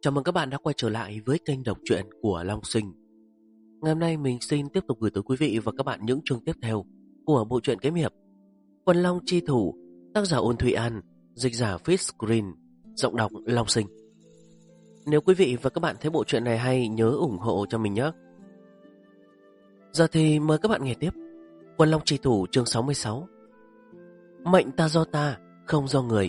Chào mừng các bạn đã quay trở lại với kênh đọc truyện của Long Sinh. Ngày hôm nay mình xin tiếp tục gửi tới quý vị và các bạn những chương tiếp theo của bộ truyện kiếm hiệp Quân Long Chi Thủ, tác giả Ôn Thụy An, dịch giả Fish Green, giọng đọc Long Sinh. Nếu quý vị và các bạn thấy bộ truyện này hay, nhớ ủng hộ cho mình nhé. Giờ thì mời các bạn nghe tiếp Quân Long Chi Thủ chương 66. Mệnh ta do ta, không do người.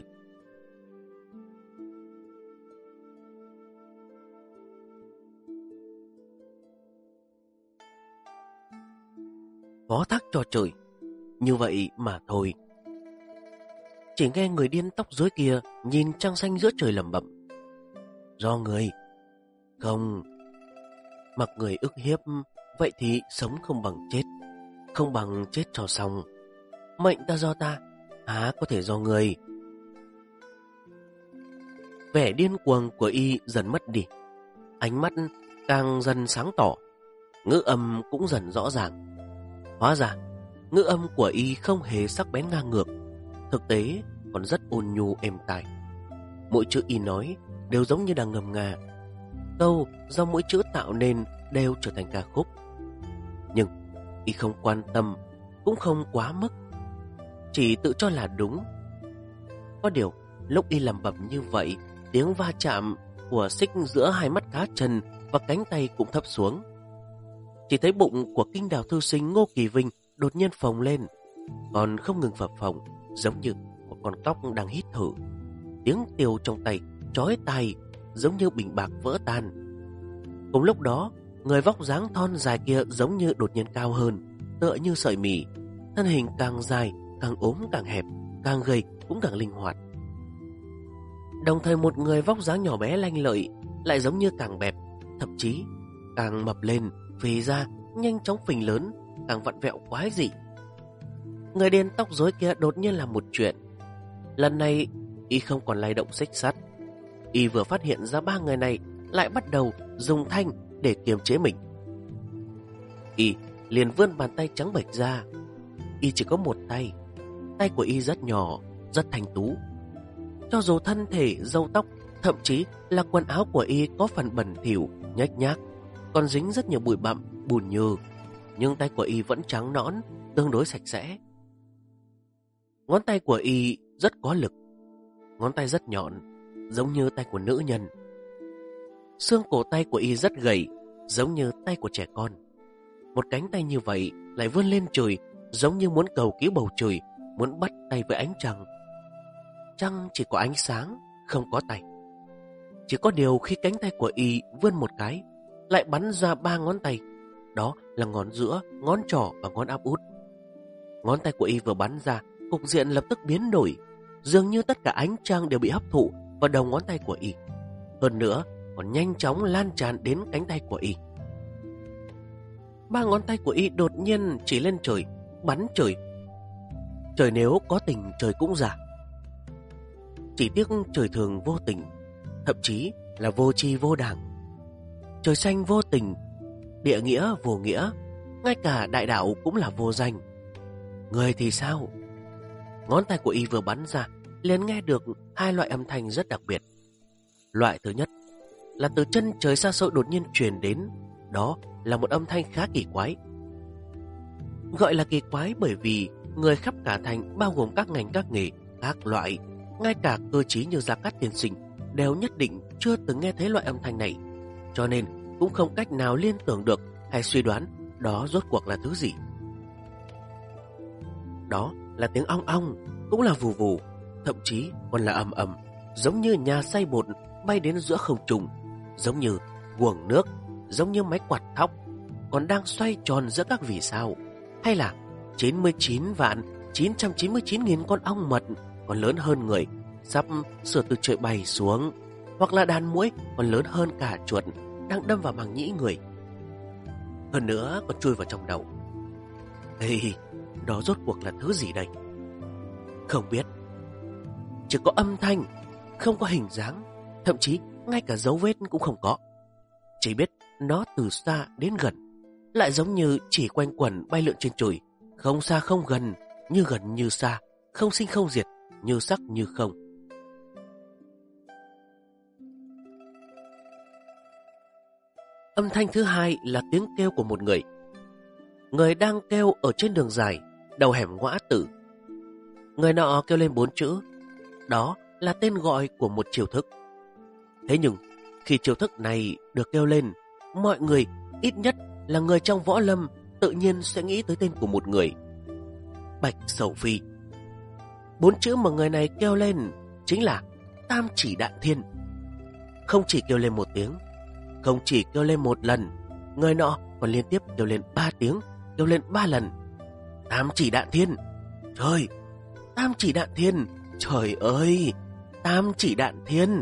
Phó thác cho trời, như vậy mà thôi. Chỉ nghe người điên tóc rối kia nhìn trăng xanh giữa trời lẩm bẩm: do người. Không, mặc người ức hiếp, vậy thì sống không bằng chết, không bằng chết cho xong. Mệnh ta do ta, há có thể do người. Vẻ điên cuồng của y dần mất đi, ánh mắt càng dần sáng tỏ, ngữ âm cũng dần rõ ràng. Hóa ra ngữ âm của y không hề sắc bén ngang ngược, thực tế còn rất ôn nhu êm tai. Mỗi chữ y nói đều giống như đang ngâm nga, câu do mỗi chữ tạo nên đều trở thành ca khúc. Nhưng y không quan tâm, cũng không quá mức, chỉ tự cho là đúng. Có điều lúc y lẩm bẩm như vậy, tiếng va chạm của xích giữa hai mắt cá chân và cánh tay cũng thấp xuống. Chỉ thấy bụng của kinh đào thư sinh Ngô Kỳ Vinh đột nhiên phồng lên, còn không ngừng phập phồng, giống như một con tóc đang hít thở. Tiếng tiêu trong tay chói tai, giống như bình bạc vỡ tan. Cùng lúc đó, người vóc dáng thon dài kia giống như đột nhiên cao hơn, tựa như sợi mì. Thân hình càng dài, càng ốm càng hẹp, càng gầy cũng càng linh hoạt. Đồng thời một người vóc dáng nhỏ bé lanh lợi lại giống như càng bẹp, thậm chí càng mập lên, phì ra, nhanh chóng phình lớn, càng vặn vẹo quái dị. Người điên tóc rối kia đột nhiên làm một chuyện. Lần này y không còn lay động xích sắt. Y vừa phát hiện ra ba người này lại bắt đầu dùng thanh để kiềm chế mình. Y liền vươn bàn tay trắng bệch ra. Y chỉ có một tay. Tay của y rất nhỏ, rất thanh tú. Cho dù thân thể, râu tóc, thậm chí là quần áo của y có phần bẩn thỉu, nhếch nhác, còn dính rất nhiều bụi bặm, bùn nhừ, nhưng tay của y vẫn trắng nõn, tương đối sạch sẽ. Ngón tay của y rất có lực, ngón tay rất nhọn, giống như tay của nữ nhân. Xương cổ tay của y rất gầy, giống như tay của trẻ con. Một cánh tay như vậy lại vươn lên trời, giống như muốn cầu cứu bầu trời, muốn bắt tay với ánh trăng. Trăng chỉ có ánh sáng, không có tay. Chỉ có điều khi cánh tay của y vươn một cái, lại bắn ra ba ngón tay. Đó là ngón giữa, ngón trỏ và ngón áp út. Ngón tay của y vừa bắn ra, cục diện lập tức biến đổi, dường như tất cả ánh trăng đều bị hấp thụ vào đầu ngón tay của y. Hơn nữa còn nhanh chóng lan tràn đến cánh tay của y. Ba ngón tay của y đột nhiên chỉ lên trời, bắn trời. Trời nếu có tình trời cũng giả. Chỉ tiếc trời thường vô tình, thậm chí là vô tri vô đảng. Trời xanh vô tình, địa nghĩa vô nghĩa, ngay cả đại đạo cũng là vô danh. Người thì sao? Ngón tay của y vừa bắn ra, liền nghe được hai loại âm thanh rất đặc biệt. Loại thứ nhất là từ chân trời xa xôi đột nhiên truyền đến, đó là một âm thanh khá kỳ quái. Gọi là kỳ quái bởi vì người khắp cả thành, bao gồm các ngành các nghề, các loại, ngay cả cơ trí như Gia Cát tiên sinh đều nhất định chưa từng nghe thấy loại âm thanh này, cho nên cũng không cách nào liên tưởng được hay suy đoán đó rốt cuộc là thứ gì. Đó là tiếng ong ong, cũng là vù vù, thậm chí còn là ầm ầm, giống như nhà xay bột bay đến giữa không trung, giống như guồng nước, giống như máy quạt thóc còn đang xoay tròn giữa các vì sao, hay là 99.999.000 con ong mật còn lớn hơn người sắp sửa từ trời bay xuống, hoặc là đàn muỗi còn lớn hơn cả chuột đang đâm vào màng nhĩ người, hơn nữa còn chui vào trong đầu. Ê, đó rốt cuộc là thứ gì đây? Không biết. Chỉ có âm thanh, không có hình dáng, thậm chí ngay cả dấu vết cũng không có. Chỉ biết nó từ xa đến gần, lại giống như chỉ quanh quẩn bay lượn trên trời, không xa không gần, như gần như xa, không sinh không diệt, như sắc như không. Âm thanh thứ hai là tiếng kêu của một người. Người đang kêu ở trên đường dài, đầu hẻm Ngõ Tử. Người nọ kêu lên 4 chữ. Đó là tên gọi của một chiêu thức. Thế nhưng, khi chiêu thức này được kêu lên, mọi người, ít nhất là người trong võ lâm, tự nhiên sẽ nghĩ tới tên của một người. Bạch Sầu Phi. 4 chữ mà người này kêu lên chính là Tam Chỉ Đạn Thiên. Không chỉ kêu lên một tiếng, không chỉ kêu lên một lần, người nọ còn liên tiếp kêu lên 3 tiếng, kêu lên 3 lần. Tam Chỉ Đạn Thiên. Trời, Tam Chỉ Đạn Thiên. Trời ơi, Tam Chỉ Đạn Thiên.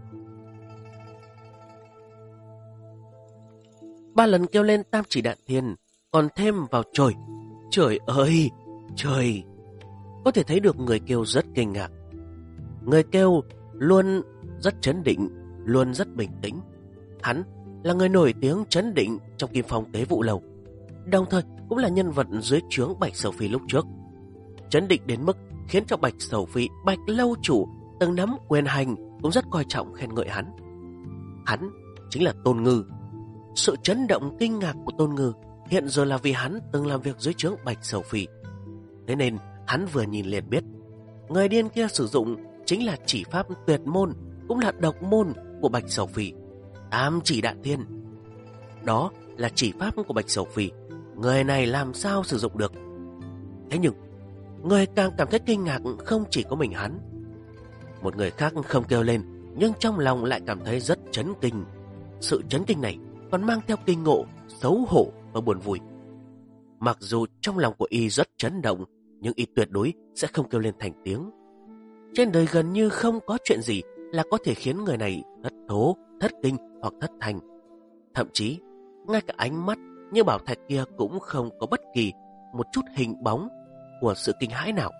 3 lần kêu lên Tam Chỉ Đạn Thiên, còn thêm vào trời. Trời ơi, trời. Có thể thấy được người kêu rất kinh ngạc. Người kêu luôn rất trấn định, luôn rất bình tĩnh. Hắn là người nổi tiếng trấn định trong Kim Phong Tế Vụ Lầu, đồng thời cũng là nhân vật dưới trướng Bạch Sầu Phi lúc trước. Trấn định đến mức khiến cho Bạch Sầu Phi, Bạch lâu chủ từng nắm quyền hành cũng rất coi trọng khen ngợi hắn. Hắn chính là Tôn Ngư. Sự chấn động kinh ngạc của Tôn Ngư hiện giờ là vì hắn từng làm việc dưới trướng Bạch Sầu Phi. Thế nên hắn vừa nhìn liền biết người điên kia sử dụng chính là chỉ pháp tuyệt môn, cũng là độc môn của Bạch Sầu Phi, Tam Chỉ Đạn Thiên. Đó là chỉ pháp của Bạch Sầu Phi, người này làm sao sử dụng được? Thế nhưng người càng cảm thấy kinh ngạc không chỉ có mình hắn. Một người khác không kêu lên, nhưng trong lòng lại cảm thấy rất chấn kinh. Sự chấn kinh này còn mang theo kinh ngộ, xấu hổ và buồn vui. Mặc dù trong lòng của y rất chấn động, nhưng y tuyệt đối sẽ không kêu lên thành tiếng. Trên đời gần như không có chuyện gì là có thể khiến người này thất thố, thất kinh hoặc thất thanh. Thậm chí, ngay cả ánh mắt như bảo thạch kia cũng không có bất kỳ một chút hình bóng của sự kinh hãi nào.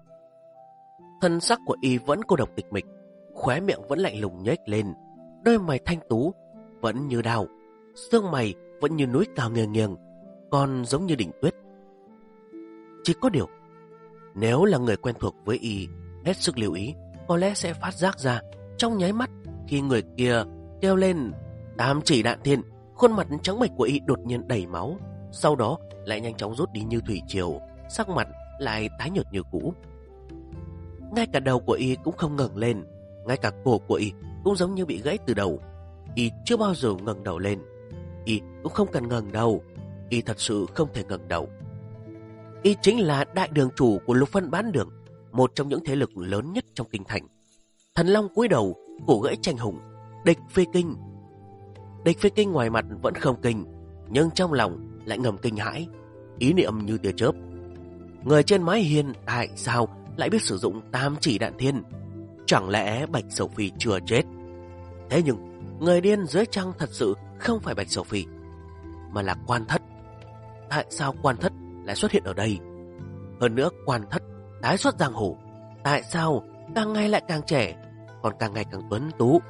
Thân sắc của y vẫn cô độc tịch mịch, khóe miệng vẫn lạnh lùng nhếch lên, đôi mày thanh tú vẫn như đào, xương mày vẫn như núi cao nghiêng nghiêng, còn giống như đỉnh tuyết. Chỉ có điều, nếu là người quen thuộc với y, hết sức lưu ý, có lẽ sẽ phát giác ra trong nháy mắt khi người kia kêu lên Tam Chỉ Đạn Thiên, khuôn mặt trắng bệch của y đột nhiên đầy máu, sau đó lại nhanh chóng rút đi như thủy triều, sắc mặt lại tái nhợt như cũ. Ngay cả đầu của y cũng không ngẩng lên, ngay cả cổ của y cũng giống như bị gãy từ đầu. Y chưa bao giờ ngẩng đầu lên. Y cũng không cần ngẩng đầu. Y thật sự không thể ngẩng đầu. Y chính là đại đường chủ của Lục Phân Bán Đường, một trong những thế lực lớn nhất trong kinh thành. Thần Long cúi đầu, cổ gãy tranh hùng, Địch Phi Kinh. Địch Phi Kinh ngoài mặt vẫn không kinh, nhưng trong lòng lại ngầm kinh hãi, ý niệm như tia chớp. Người trên mái hiên tại sao lại biết sử dụng Tam Chỉ Đạn Thiên? Chẳng lẽ Bạch Sầu Phi chưa chết? Thế nhưng người điên dưới trăng thật sự không phải Bạch Sầu Phi, mà là Quan Thất. Tại sao Quan Thất lại xuất hiện ở đây? Hơn nữa Quan Thất tái xuất giang hồ, tại sao càng ngày lại càng trẻ, còn càng ngày càng tuấn tú?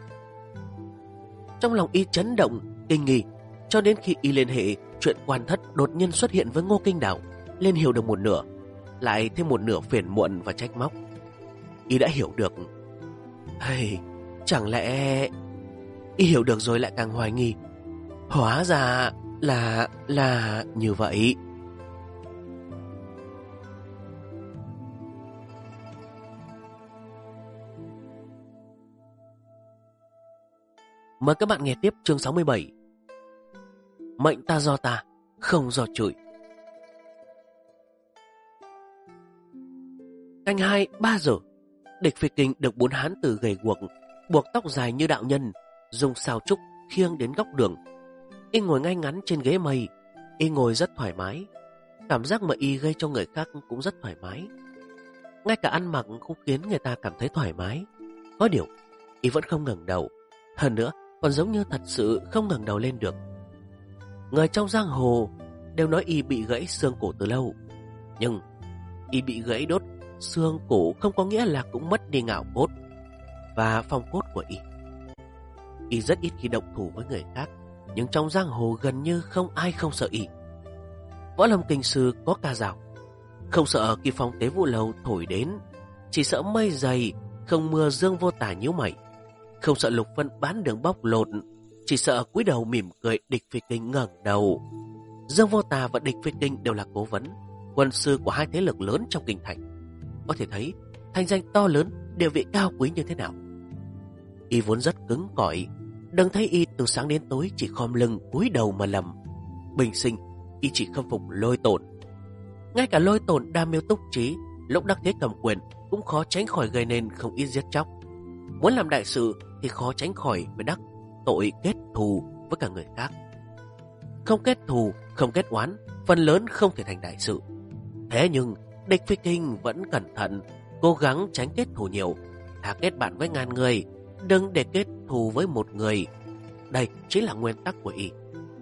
Trong lòng y chấn động, kinh nghi, cho đến khi y liên hệ chuyện Quan Thất đột nhiên xuất hiện với Ngô Kinh Đảo, liền hiểu được một nửa, lại thêm một nửa phiền muộn và trách móc. Y đã hiểu được. Hey, chẳng lẽ... Y hiểu được rồi lại càng hoài nghi. Hóa ra là như vậy. Mời các bạn nghe tiếp chương 67. Mệnh ta do ta, không do trời. Canh 2-3 giờ, Địch Phi Kinh được 4 hán tử gầy guộc, buộc tóc dài như đạo nhân, dùng sào trúc khiêng đến góc đường. Y ngồi ngay ngắn trên ghế mây. Y ngồi rất thoải mái. Cảm giác mà y gây cho người khác cũng rất thoải mái. Ngay cả ăn mặc cũng khiến người ta cảm thấy thoải mái. Có điều, y vẫn không ngẩng đầu. Hơn nữa, còn giống như thật sự không ngẩng đầu lên được. Người trong giang hồ đều nói y bị gãy xương cổ từ lâu. Nhưng y bị gãy đốt xương cổ không có nghĩa là cũng mất đi ngạo cốt và phong cốt của y. Y rất ít khi động thủ với người khác, nhưng trong giang hồ gần như không ai không sợ y. Võ lâm kinh sư có ca dao, không sợ kỳ phong tế vụ lầu thổi đến, chỉ sợ mây dày không mưa dương vô tả nhíu mày, không sợ Lục Phân Bán Đường bóc lột, chỉ sợ cúi đầu mỉm cười. Địch Phi Kinh ngẩng đầu. Dương Vô Tà và Địch Phi Kinh đều là cố vấn, quân sư của hai thế lực lớn trong kinh thành. Có thể thấy thanh danh to lớn, địa vị cao quý như thế nào. Y vốn rất cứng cỏi, đừng thấy y từ sáng đến tối chỉ khom lưng cúi đầu mà lầm. Bình sinh y chỉ khâm phục Lôi Tổn. Ngay cả Lôi Tổn đam mưu túc trí, lúc đắc thế cầm quyền cũng khó tránh khỏi gây nên không ít giết chóc. Muốn làm đại sự thì khó tránh khỏi phải đắc tội kết thù với cả người khác. Không kết thù, không kết oán, phần lớn không thể thành đại sự. Thế nhưng Địch Phi Kinh vẫn cẩn thận, cố gắng tránh kết thù nhiều. Thà kết bạn với ngàn người, đừng để kết thù với một người. Đây chính là nguyên tắc của y.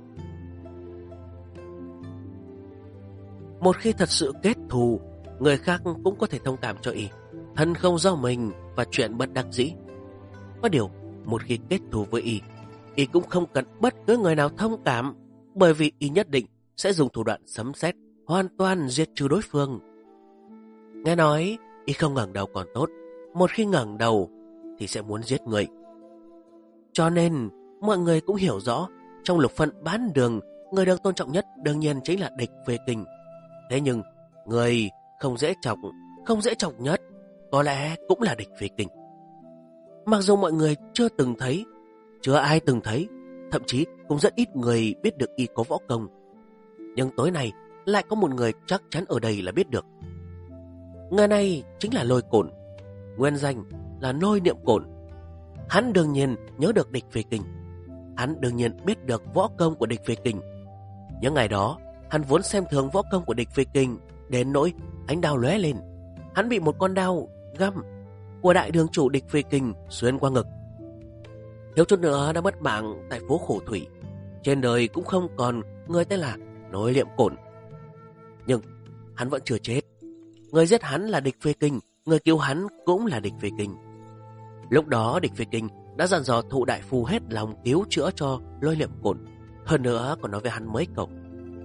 Một khi thật sự kết thù, người khác cũng có thể thông cảm cho y. Thân không do mình và chuyện bất đắc dĩ. Có điều, một khi kết thù với y cũng không cần bất cứ người nào thông cảm, bởi vì y nhất định sẽ dùng thủ đoạn sấm sét hoàn toàn diệt trừ đối phương. Nghe nói y không ngẩng đầu còn tốt, một khi ngẩng đầu thì sẽ muốn giết người. Cho nên mọi người cũng hiểu rõ, trong lục phân bán đường, người được tôn trọng nhất đương nhiên chính là Địch Phi Kinh. Thế nhưng người không dễ chọc nhất có lẽ cũng là Địch Phi Kinh. Mặc dù mọi người chưa ai từng thấy, thậm chí cũng rất ít người biết được y có võ công, nhưng tối nay lại có một người chắc chắn ở đây là biết được. Người này chính là Lôi Cổn, nguyên danh là Lôi Niệm Cổn. Hắn đương nhiên nhớ được Địch Phi Kinh, hắn đương nhiên biết được võ công của Địch Phi Kinh. Những ngày đó, hắn vốn xem thường võ công của Địch Phi Kinh, đến nỗi ánh đao lóe lên, hắn bị một con đao găm của đại đường chủ Địch Phi Kinh xuyên qua ngực, thiếu chút nữa đã mất mạng tại phố Khổ Thủy. Trên đời cũng không còn người tên là Lôi Niệm Cổn. Nhưng hắn vẫn chưa chết. Người giết hắn là Địch Phi Kinh, người cứu hắn cũng là Địch Phi Kinh. Lúc đó Địch Phi Kinh đã dặn dò Thụ đại phu hết lòng cứu chữa cho Lôi Niệm Cổn, hơn nữa còn nói với hắn mấy câu: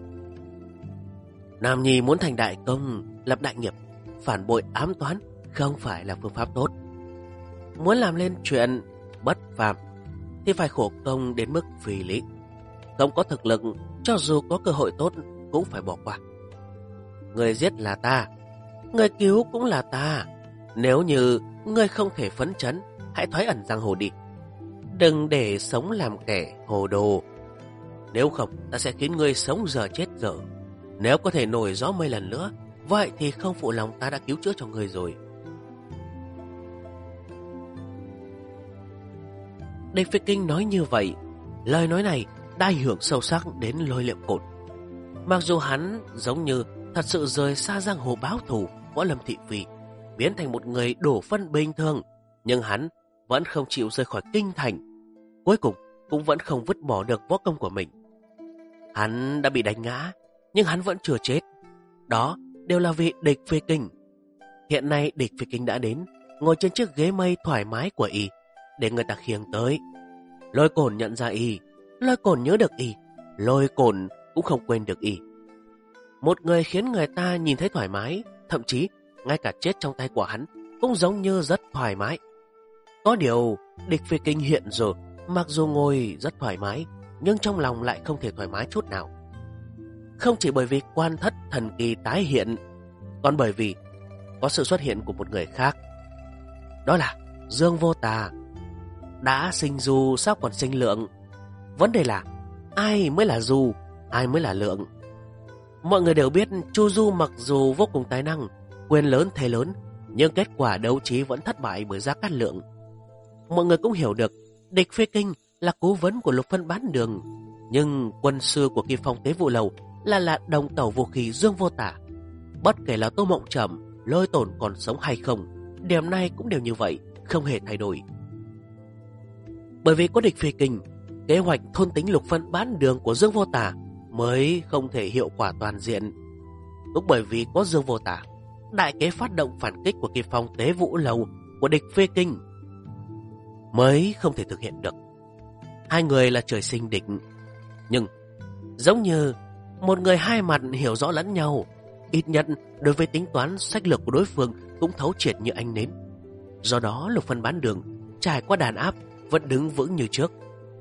nam nhi muốn thành đại công, lập đại nghiệp, phản bội ám toán không phải là phương pháp tốt. Muốn làm lên chuyện bất phàm thì phải khổ công đến mức phi lý. Không có thực lực, cho dù có cơ hội tốt cũng phải bỏ qua. Người giết là ta, người cứu cũng là ta. Nếu như ngươi không thể phấn chấn, hãy thoái ẩn giang hồ đi. Đừng để sống làm kẻ hồ đồ. Nếu không, ta sẽ khiến ngươi sống giờ chết giờ. Nếu có thể nổi gió mây lần nữa, vậy thì không phụ lòng ta đã cứu chữa cho ngươi rồi. Địch Phi Kinh nói như vậy, lời nói này đã ảnh hưởng sâu sắc đến Lôi Niệm Cổn. Mặc dù hắn giống như thật sự rời xa giang hồ báo thù, võ lâm thị phi, biến thành một người đổ phân bình thường, nhưng hắn vẫn không chịu rời khỏi kinh thành. Cuối cùng cũng vẫn không vứt bỏ được võ công của mình. Hắn đã bị đánh ngã, nhưng hắn vẫn chưa chết. Đó đều là vì Địch Phi Kinh. Hiện nay Địch Phi Kinh đã đến, ngồi trên chiếc ghế mây thoải mái của y, để người ta khiêng tới. Lôi Cổn nhận ra y, Lôi Cổn nhớ được y, Lôi Cổn cũng không quên được y. Một người khiến người ta nhìn thấy thoải mái, thậm chí ngay cả chết trong tay của hắn cũng giống như rất thoải mái. Có điều Địch Phi Kinh hiện giờ mặc dù ngồi rất thoải mái, nhưng trong lòng lại không thể thoải mái chút nào. Không chỉ bởi vì quan thất thần kỳ tái hiện, còn bởi vì có sự xuất hiện của một người khác. Đó là Dương Vô Tà. Đã sinh du sao còn sinh lượng? Vấn đề là ai mới là du, ai mới là lượng? Mọi người đều biết Chu Du mặc dù vô cùng tài năng, quyền lớn thế lớn, nhưng kết quả đấu trí vẫn thất bại bởi Gia Cát Lượng. Mọi người cũng hiểu được Địch Phi Kinh là cố vấn của lục phân bán đường, nhưng quân sư của Kim Phong Tế Vụ Lầu là đồng tàu vũ khí Dương Vô Tà. Bất kể là Tô Mộng Trầm, Lôi Tổn còn sống hay không, điểm này cũng đều như vậy, không hề thay đổi. Bởi vì có Địch Phi Kinh, kế hoạch thôn tính lục phân bán đường của Dương Vô Tà mới không thể hiệu quả toàn diện. Cũng bởi vì có Dương Vô Tà, đại kế phát động phản kích của Kim Phong Tế Vũ Lầu của Địch Phi Kinh mới không thể thực hiện được. Hai người là trời sinh địch, nhưng giống như một người hai mặt hiểu rõ lẫn nhau, ít nhất đối với tính toán sách lược của đối phương cũng thấu triệt như ánh nến. Do đó lục phân bán đường trải qua đàn áp vẫn đứng vững như trước.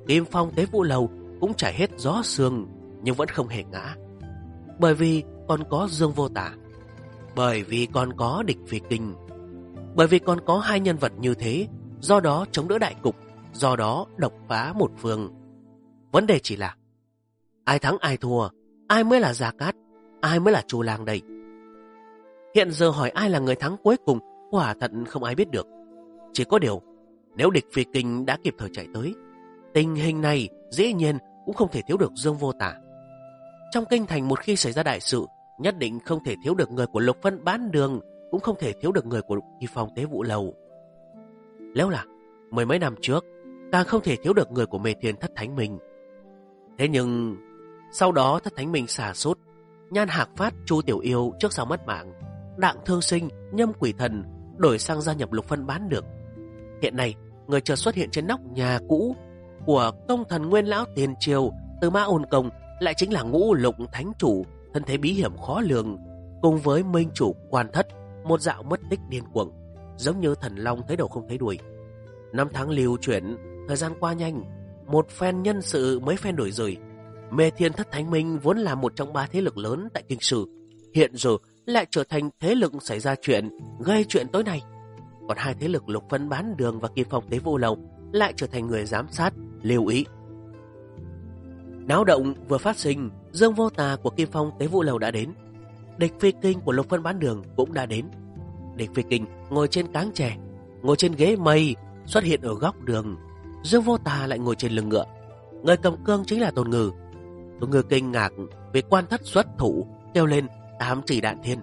Kim Phong Tế Vũ Lầu cũng trải hết gió sương nhưng vẫn không hề ngã. Bởi vì còn có Dương Vô Tả, bởi vì còn có Địch Phi Kinh, bởi vì còn có hai nhân vật như thế, do đó chống đỡ đại cục, do đó độc phá một phương. Vấn đề chỉ là ai thắng ai thua, ai mới là Gia Cát, ai mới là Chu Lang đây. Hiện giờ hỏi ai là người thắng cuối cùng, quả thật không ai biết được. Chỉ có điều, nếu Địch Phi Kinh đã kịp thời chạy tới, tình hình này dĩ nhiên cũng không thể thiếu được Dương Vô Tả. Trong kinh thành một khi xảy ra đại sự, nhất định không thể thiếu được người của Lục Phân Bán Đường, cũng không thể thiếu được người của Kim Phong Tế Vũ Lầu. Nếu là mười mấy năm trước, càng không thể thiếu được người của Mê Thiên Thất Thánh Minh. Thế nhưng sau đó Thất Thánh Minh xả sút, Nhan Hạc Phát, Chu Tiểu Yêu trước sau mất mạng, Đặng Thương Sinh, Nhâm Quỷ Thần đổi sang gia nhập Lục Phân Bán Đường. Hiện nay người chợt xuất hiện trên nóc nhà cũ của công thần Nguyên Lão tiền triều Tư Mã Ôn Công lại chính là Ngũ Lục Thánh Chủ, thân thế bí hiểm khó lường, cùng với Minh Chủ Quan Thất, một dạo mất tích điên cuồng, giống như thần long thấy đầu không thấy đuôi. Năm tháng lưu chuyển, thời gian qua nhanh, một phen nhân sự mấy phen đổi rời. Mê Thiên Thất Thánh Minh vốn là một trong ba thế lực lớn tại kinh sư, hiện giờ lại trở thành thế lực xảy ra chuyện, gây chuyện tối nay. Còn hai thế lực Lục Phân Bán Đường và Kim Phong Tế Vũ Lầu lại trở thành người giám sát, lưu ý. Náo động vừa phát sinh, Dương Vô Tà của Kim Phong Tế Vũ Lầu đã đến, Địch Phi Kinh của Lục Phân Bán Đường cũng đã đến. Địch Phi Kinh ngồi trên cáng tre, ngồi trên ghế mây, xuất hiện ở góc đường. Dương Vô Tà lại ngồi trên lưng ngựa. Người cầm cương chính là Tôn Ngư. Tôn Ngư kinh ngạc vì Quan Thất xuất thủ, kêu lên Tám Chỉ Đạn Thiên.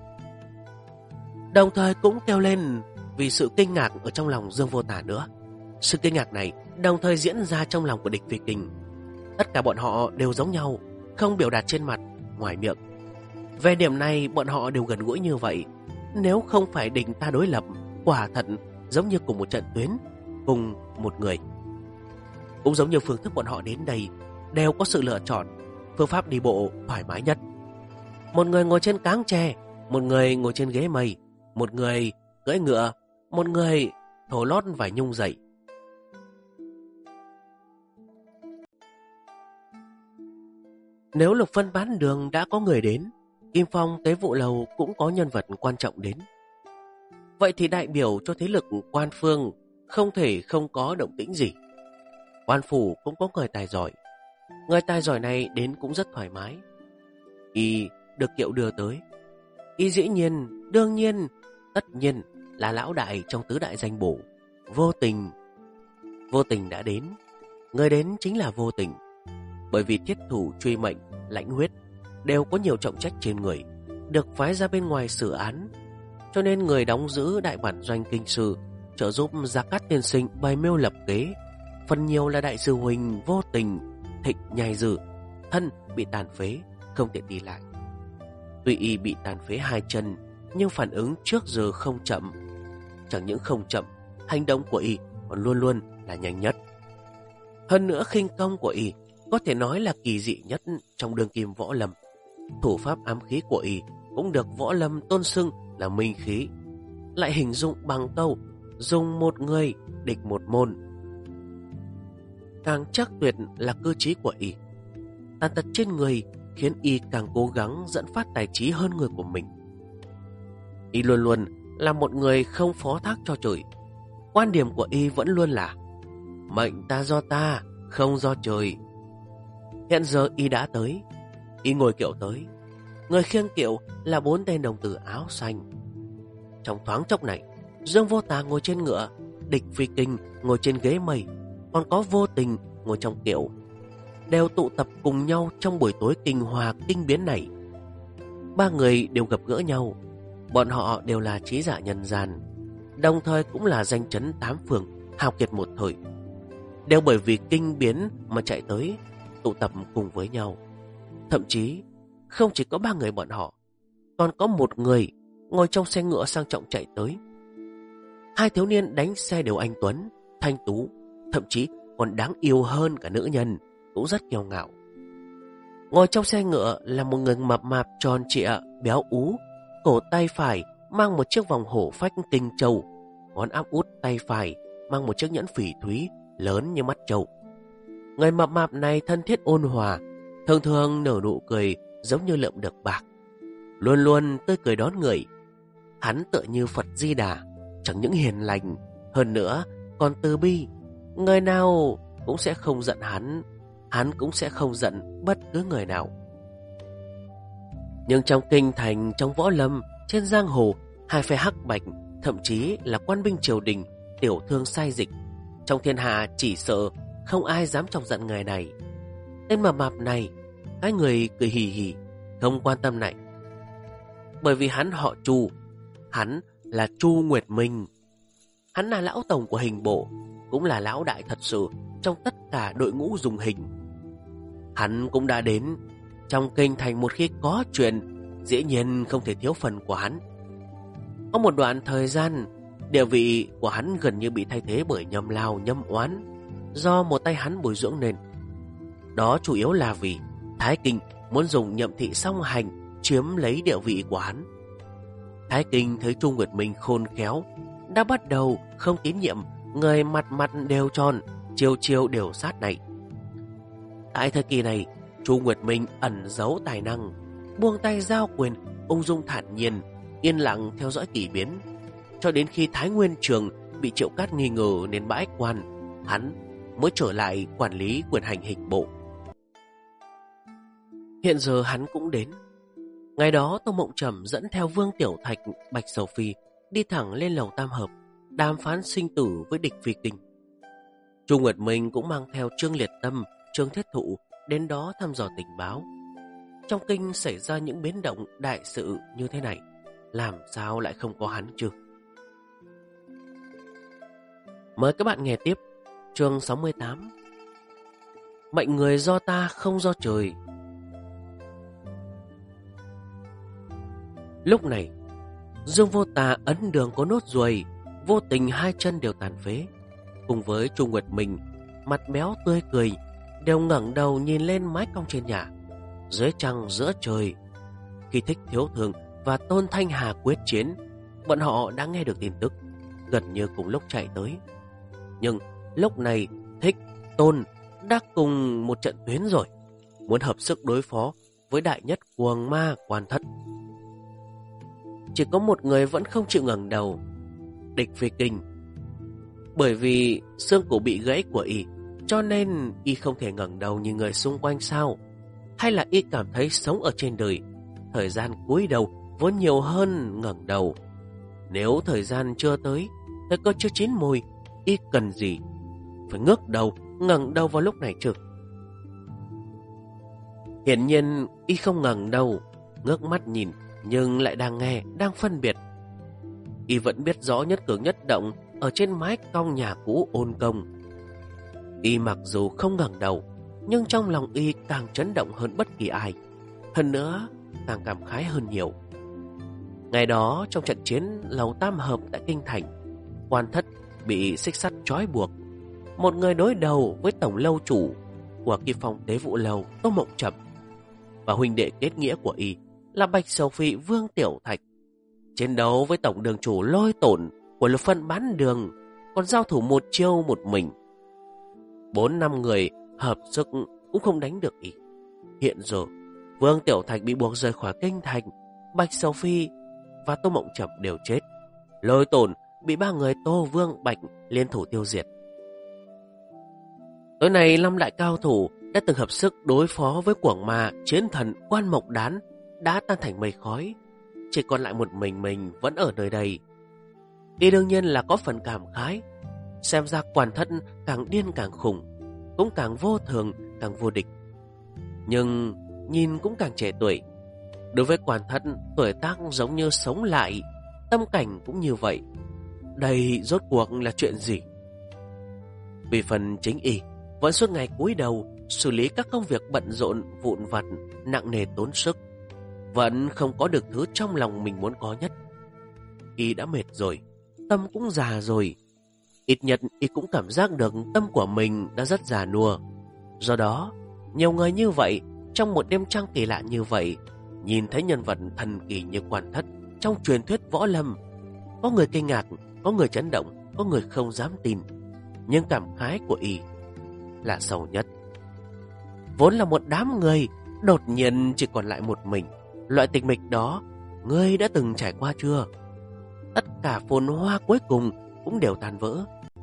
Đồng thời cũng kêu lên vì sự kinh ngạc ở trong lòng Dương Vô Tà nữa. Sự kinh ngạc này đồng thời diễn ra trong lòng của Địch Phi Kinh. Tất cả bọn họ đều giống nhau, không biểu đạt trên mặt, ngoài miệng. Về điểm này bọn họ đều gần gũi như vậy. Nếu không phải địch ta đối lập, quả thật giống như cùng một trận tuyến, cùng một người. Cũng giống như phương thức bọn họ đến đây đều có sự lựa chọn, phương pháp đi bộ thoải mái nhất. Một người ngồi trên cáng tre, một người ngồi trên ghế mây, một người cưỡi ngựa, một người thổ lót vải nhung dậy. Nếu Lục Phân Bán Đường đã có người đến, Kim Phong Tế Vũ Lầu cũng có nhân vật quan trọng đến. Vậy thì đại biểu cho thế lực Quan Phương không thể không có động tĩnh gì. Quan phủ cũng có người tài giỏi. Người tài giỏi này đến cũng rất thoải mái. Y được kiệu đưa tới. Y dĩ nhiên, đương nhiên, tất nhiên là lão đại trong tứ đại danh bổ, Vô Tình. Vô Tình đã đến. Người đến chính là Vô Tình. Bởi vì thiết thủ truy mệnh, lãnh huyết đều có nhiều trọng trách trên người, được phái ra bên ngoài xử án, cho nên người đóng giữ đại bản doanh kinh sư, trợ giúp Gia Cát tiên sinh bày mưu lập kế. Phần nhiều là đại sư huynh Vô Tình, Thịnh nhai dư, thân bị tàn phế, không thể đi lại. Tuy y bị tàn phế hai chân, nhưng phản ứng trước giờ không chậm. Chẳng những không chậm, hành động của y còn luôn luôn là nhanh nhất. Hơn nữa khinh công của y có thể nói là kỳ dị nhất trong đương kim võ lâm. Thủ pháp ám khí của y cũng được võ lâm tôn xưng là minh khí. Lại hình dung bằng câu dùng một người địch một môn. Càng chắc tuyệt là cơ trí của y. Tàn tật trên người khiến y càng cố gắng dẫn phát tài trí hơn người của mình. Y luôn luôn là một người không phó thác cho trời. Quan điểm của y vẫn luôn là mệnh ta do ta, không do trời. Hiện giờ y đã tới. Y ngồi kiệu tới. Người khiêng kiệu là 4 tên đồng tử áo xanh. Trong thoáng chốc này, Dương Vô Tà ngồi trên ngựa, Địch Phi Kinh ngồi trên ghế mây, còn có Vô Tình ngồi trong kiệu, đều tụ tập cùng nhau trong buổi tối kinh hòa kinh biến này. Ba người đều gặp gỡ nhau. Bọn họ đều là trí giả nhân gian, đồng thời cũng là danh chấn 8 phường, hào kiệt một thời. Đều bởi vì kinh biến mà chạy tới, tụ tập cùng với nhau. Thậm chí không chỉ có 3 người bọn họ, còn có một người ngồi trong xe ngựa sang trọng chạy tới. 2 thiếu niên đánh xe đều anh tuấn, thanh tú, thậm chí còn đáng yêu hơn cả nữ nhân, cũng rất kiêu ngạo. Ngồi trong xe ngựa là một người mập mạp tròn trịa, béo ú, cổ tay phải mang một chiếc vòng hổ phách tinh châu, ngón áp út tay phải mang một chiếc nhẫn phỉ thúy lớn như mắt trâu. Người mập mạp này thân thiết ôn hòa, thường thường nở nụ cười giống như lượm được bạc, luôn luôn tươi cười đón người. Hắn tựa như Phật Di Đà, chẳng những hiền lành, hơn nữa còn từ bi. Người nào cũng sẽ không giận hắn cũng sẽ không giận bất cứ người nào. Nhưng trong kinh thành, trong võ lâm, trên giang hồ, hai phe hắc bạch, thậm chí là quan binh triều đình, tiểu thương sai dịch, trong thiên hạ chỉ sợ không ai dám chọc giận người này. Tên mập mạp này, cái người cười hì hì, không quan tâm này. Bởi vì hắn họ Chu, hắn là Chu Nguyệt Minh. Hắn là lão tổng của hình bộ, cũng là lão đại thật sự trong tất cả đội ngũ dùng hình. Hắn cũng đã đến. Trong kinh thành một khi có chuyện, dĩ nhiên không thể thiếu phần của hắn. Có một đoạn thời gian, địa vị của hắn gần như bị thay thế bởi Nhâm Lao, Nhâm Oán, do một tay hắn bồi dưỡng nên. Đó chủ yếu là vì Thái Kinh muốn dùng Nhậm Thị song hành chiếm lấy địa vị của hắn. Thái Kinh thấy Chu Nguyệt Minh khôn khéo, đã bắt đầu không tín nhiệm người mặt mặt đều tròn, chiều chiều đều sát này. Tại thời kỳ này, Chu Nguyệt Minh ẩn giấu tài năng, buông tay giao quyền, ung dung thản nhiên, yên lặng theo dõi kỳ biến, cho đến khi Thái Nguyên Trường bị Triệu Cát nghi ngờ nên bãi quan, hắn mới trở lại quản lý quyền hành hình bộ. Hiện giờ hắn cũng đến. Ngày đó Tô Mộng Trầm dẫn theo Vương Tiểu Thạch, Bạch Sầu Phi đi thẳng lên lầu Tam Hợp, đàm phán sinh tử với địch Phi Kinh. Chu Nguyệt Minh cũng mang theo Trương Liệt Tâm, Trương Thiết Thụ đến đó thăm dò tình báo. Trong kinh xảy ra những biến động đại sự như thế này, làm sao lại không có hắn chứ? Mời các bạn nghe tiếp chương 68. Mệnh người do ta không do trời. Lúc này, Dương Vô Tà ấn đường có nốt ruồi, vô tình hai chân đều tàn phế. Cùng với Chu Nguyệt Minh, mặt béo tươi cười, đều ngẩng đầu nhìn lên mái cong trên nhà. Dưới trăng giữa trời, khi Thích Thiếu Thường và Tôn Thanh Hà quyết chiến, bọn họ đã nghe được tin tức, gần như cùng lúc chạy tới. Nhưng lúc này Thích, Tôn đã cùng một trận tuyến rồi, muốn hợp sức đối phó với đại nhất Cuồng Ma Quan Thất. Chỉ có một người vẫn không chịu ngẩng đầu, địch Phi Kinh. Bởi vì xương cổ bị gãy của y, cho nên y không thể ngẩng đầu nhìn người xung quanh sao? Hay là y cảm thấy sống ở trên đời, thời gian cúi đầu vốn nhiều hơn ngẩng đầu? Nếu thời gian chưa tới, thời cơ chưa chín mùi, y cần gì phải ngước đầu, ngẩng đầu vào lúc này chứ? Hiển nhiên y không ngẩng đầu, ngước mắt nhìn, nhưng lại đang nghe, đang phân biệt. Y vẫn biết rõ nhất cử nhất động ở trên mái cong nhà cũ Ôn Công. Y mặc dù không ngẩng đầu, nhưng trong lòng y càng chấn động hơn bất kỳ ai. Hơn nữa, càng cảm khái hơn nhiều. Ngày đó trong trận chiến lầu Tam Hợp tại Kinh Thành, Quan Thất bị xích sắt trói buộc. Một người đối đầu với tổng lâu chủ của Kỳ Phong Tế Vụ Lầu, Tô Mộng Trầm, và huynh đệ kết nghĩa của y là Bạch Sầu Phi, Vương Tiểu Thạch, chiến đấu với tổng đường chủ Lôi Tổn của Lục Phân Bán Đường, còn giao thủ một chiêu một mình. 4-5 người hợp sức cũng không đánh được y. Hiện giờ Vương Tiểu Thạch bị buộc rời khỏi kinh thành, Bạch Sầu Phi và Tô Mộng Trầm đều chết. Lôi Tổn bị 3 người Tô, Vương, Bạch liên thủ tiêu diệt. Tối nay 5 đại cao thủ đã từng hợp sức đối phó với Cuồng Ma, Chiến Thần, Quan Mộc Đán đã tan thành mây khói, chỉ còn lại một mình vẫn ở nơi đây. Y đương nhiên là có phần cảm khái. Xem ra Quan Thất càng điên càng khủng, cũng càng vô thường càng vô địch. Nhưng nhìn cũng càng trẻ tuổi. Đối với Quan Thất, tuổi tác giống như sống lại, tâm cảnh cũng như vậy. Đây rốt cuộc là chuyện gì? Vì phần chính y vẫn suốt ngày cúi đầu xử lý các công việc bận rộn vụn vặt, nặng nề tốn sức, vẫn không có được thứ trong lòng mình muốn có nhất. Y đã mệt rồi, tâm cũng già rồi. Ít nhất y cũng cảm giác được tâm của mình đã rất già nua. Do đó, nhiều người như vậy, trong một đêm trăng kỳ lạ như vậy, nhìn thấy nhân vật thần kỳ như Quan Thất trong truyền thuyết võ lâm, có người kinh ngạc, có người chấn động, có người không dám tin. Nhưng cảm khái của y là sâu nhất, vốn là một đám người, đột nhiên chỉ còn lại một mình. Loại tịch mịch đó, ngươi đã từng trải qua chưa? Tất cả phồn hoa cuối cùng cũng đều tan vỡ.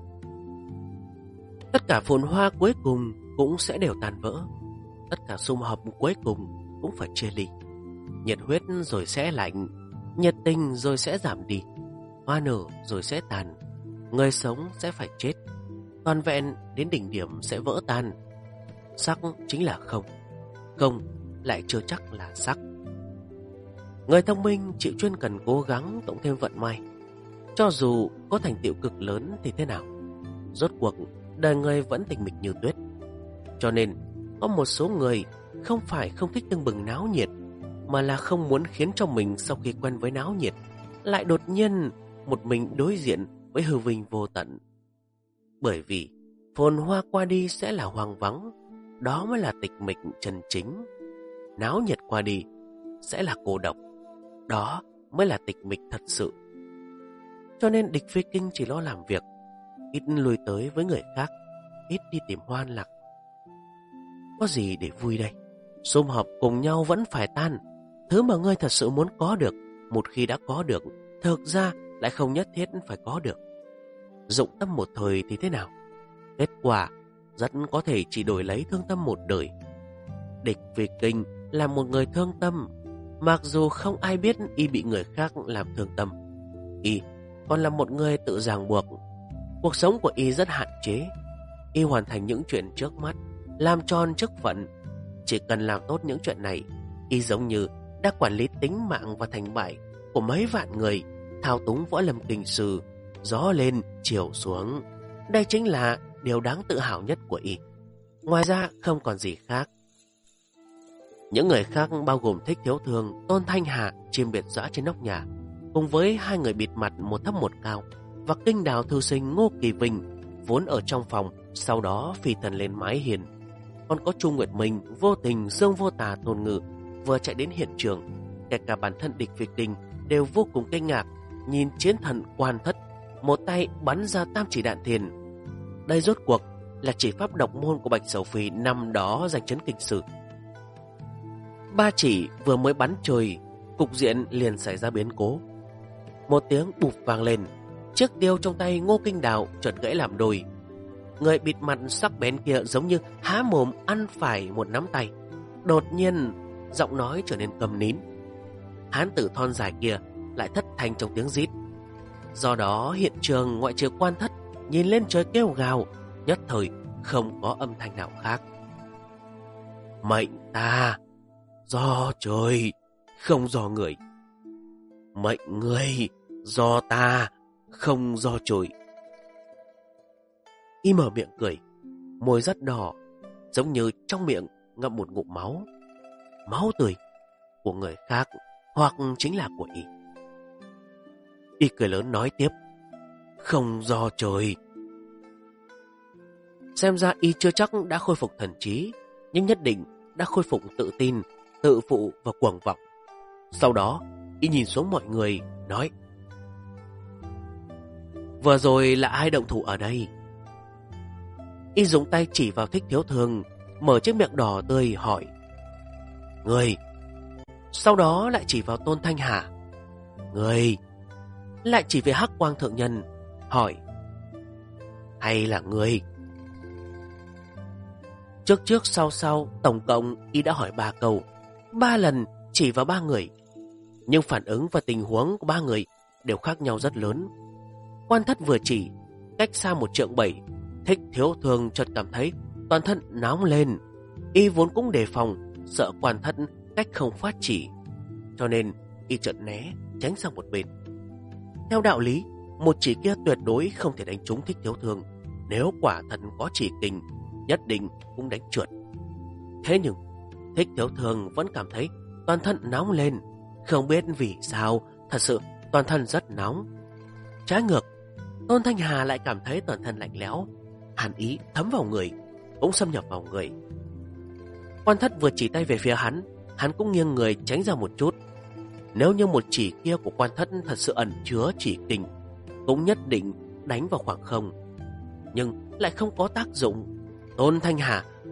Tất cả phồn hoa cuối cùng cũng sẽ đều tan vỡ. Tất cả sum họp cuối cùng cũng phải chia ly. Nhiệt huyết rồi sẽ lạnh, nhiệt tình rồi sẽ giảm đi, hoa nở rồi sẽ tàn, người sống sẽ phải chết, toàn vẹn đến đỉnh điểm sẽ vỡ tan. Sắc chính là không, không lại chưa chắc là sắc. Người thông minh chịu chuyên cần cố gắng cộng thêm vận may. Cho dù có thành tựu cực lớn thì thế nào, rốt cuộc đời người vẫn tịch mịch như tuyết. Cho nên có một số người không phải không thích tưng bừng náo nhiệt, mà là không muốn khiến cho mình sau khi quen với náo nhiệt lại đột nhiên một mình đối diện với hư vinh vô tận. Bởi vì phồn hoa qua đi sẽ là hoang vắng, đó mới là tịch mịch chân chính. Náo nhiệt qua đi sẽ là cô độc, đó mới là tịch mịch thật sự. Cho nên Địch Phi Kinh chỉ lo làm việc, ít lui tới với người khác, ít đi tìm hoan lạc. Có gì để vui đây? Sum họp cùng nhau vẫn phải tan. Thứ mà ngươi thật sự muốn có được, một khi đã có được, thực ra lại không nhất thiết phải có được. Dụng tâm một thời thì thế nào? Kết quả rất có thể chỉ đổi lấy thương tâm một đời. Địch Phi Kinh là một người thương tâm, mặc dù không ai biết y bị người khác làm thương tâm. Y còn là một người tự ràng buộc. Cuộc sống của y rất hạn chế. Y hoàn thành những chuyện trước mắt, làm tròn chức phận. Chỉ cần làm tốt những chuyện này, y giống như đã quản lý tính mạng và thành bại của mấy vạn người, thao túng võ lâm kinh sư, gió lên chiều xuống. Đây chính là điều đáng tự hào nhất của y. Ngoài ra không còn gì khác. Những người khác bao gồm Thích Thiếu Thường, Tôn Thanh Hà chìm biệt dã trên nóc nhà, cùng với hai người bịt mặt một thấp một cao, và Kinh Đào thư sinh Ngô Kỳ Vinh vốn ở trong phòng, sau đó phi thần lên mái hiên. Còn có Chu Nguyệt Minh, Vô Tình, Dương Vô Tà, Tôn Ngự vừa chạy đến hiện trường. Kể cả bản thân Địch Phi Kinh đều vô cùng kinh ngạc nhìn chiến thần Quan Thất một tay bắn ra tam chỉ đạn thiền. Đây rốt cuộc là chỉ pháp độc môn của Bạch Sầu Phi năm đó giành chấn kinh sử. Ba chỉ vừa mới bắn trời, cục diện liền xảy ra biến cố. Một tiếng bụp vang lên, chiếc tiêu trong tay Ngô Kinh Đào chợt gãy làm đôi. Người bịt mặt sắc bén kia giống như há mồm ăn phải một nắm tay. Đột nhiên giọng nói trở nên câm nín. Hán tử thon dài kia lại thất thanh trong tiếng rít. Do đó hiện trường ngoại trừ Quan Thất nhìn lên trời kêu gào, nhất thời không có âm thanh nào khác. Mệnh ta do trời, không do người. Mệnh ngươi do ta, không do trời. Y mở miệng cười, môi rất đỏ, giống như trong miệng ngậm một ngụm máu. Máu tươi của người khác, hoặc chính là của Y. Y cười lớn nói tiếp, không do trời. Xem ra Y chưa chắc đã khôi phục thần trí, nhưng nhất định đã khôi phục tự tin, tự phụ và cuồng vọng. Sau đó Y nhìn xuống mọi người, nói, vừa rồi là ai động thủ ở đây? Y dùng tay chỉ vào Thích Thiếu Thường, mở chiếc miệng đỏ tươi hỏi, người. Sau đó lại chỉ vào Tôn Thanh Hà, người. Lại chỉ về Hắc Quang Thượng Nhân, hỏi, hay là người? Trước sau tổng cộng Y đã hỏi 3 câu, 3 lần chỉ vào 3 người. Nhưng phản ứng và tình huống của 3 người đều khác nhau rất lớn. Quan Thất vừa chỉ, cách xa 1 trượng 7, Thích Thiếu Thường chợt cảm thấy toàn thân nóng lên. Y vốn cũng đề phòng, sợ Quan Thất cách không phát chỉ, cho nên Y chợt né, tránh sang một bên. Theo đạo lý, một chỉ kia tuyệt đối không thể đánh trúng Thích Thiếu Thường. Nếu quả thật có chỉ kình, nhất định cũng đánh trượt. Thế nhưng Thích Thiếu Thường vẫn cảm thấy toàn thân nóng lên. Không biết vì sao, thật sự toàn thân rất nóng. Trái ngược, Tôn Thanh Hà lại cảm thấy toàn thân lạnh lẽo, hàn ý thấm vào người, cũng xâm nhập vào người. Quan Thất vừa chỉ tay về phía hắn cũng nghiêng người tránh ra một chút. Nếu như một chỉ kia của Quan Thất thật sự ẩn chứa chỉ kình, cũng nhất định đánh vào khoảng không, nhưng lại không có tác dụng. Tôn Thanh Hà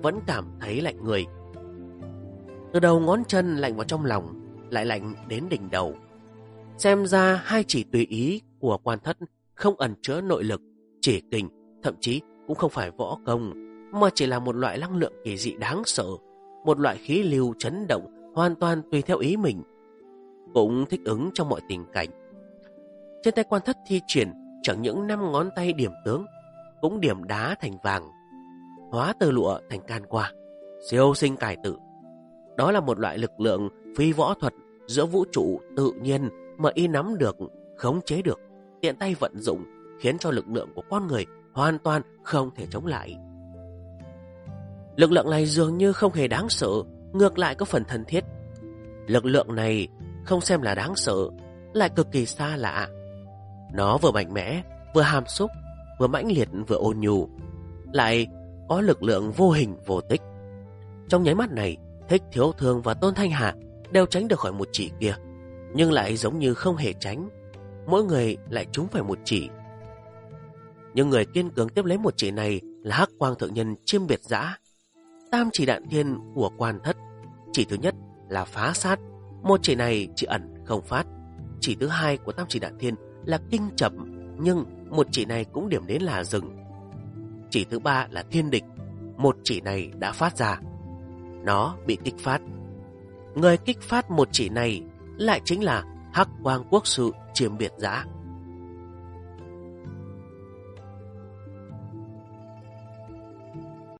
vẫn cảm thấy lạnh người. Từ đầu ngón chân lạnh vào trong lòng, lại lạnh đến đỉnh đầu. Xem ra hai chỉ tùy ý của Quan Thất không ẩn chứa nội lực, chỉ kình, thậm chí cũng không phải võ công, mà chỉ là một loại năng lượng kỳ dị đáng sợ, một loại khí lưu chấn động hoàn toàn tùy theo ý mình, cũng thích ứng trong mọi tình cảnh. Trên tay Quan Thất thi triển chẳng những 5 ngón tay điểm tướng, cũng điểm đá thành vàng, hóa từ lụa thành can qua, siêu sinh cải tử. Đó là một loại lực lượng phi võ thuật giữa vũ trụ tự nhiên mà y nắm được, khống chế được, tiện tay vận dụng, khiến cho lực lượng của con người hoàn toàn không thể chống lại. Lực lượng này dường như không hề đáng sợ, ngược lại có phần thân thiết. Lực lượng này không xem là đáng sợ, lại cực kỳ xa lạ. Nó vừa mạnh mẽ, vừa hàm xúc, vừa mãnh liệt, vừa ôn nhu, lại có lực lượng vô hình vô tích. Trong nháy mắt này, Thích Thiếu Thương và Tôn Thanh Hà đều tránh được khỏi một chỉ kia, nhưng lại giống như không hề tránh, mỗi người lại trúng phải một chỉ. Nhưng người kiên cường tiếp lấy một chỉ này là Hắc Quang Thượng Nhân Chiêm Biệt Dã. Tam chỉ đạn thiên của Quan Thất, chỉ thứ nhất là phá sát, một chỉ này chỉ ẩn không phát. Chỉ thứ hai của tam chỉ đạn thiên là kinh chập, nhưng một chỉ này cũng điểm đến là dừng. Chỉ thứ ba là thiên địch, một chỉ này đã phát ra, nó bị kích phát. Người kích phát một chỉ này lại chính là Hắc Quang Quốc Sư Chiêm Biệt Dã.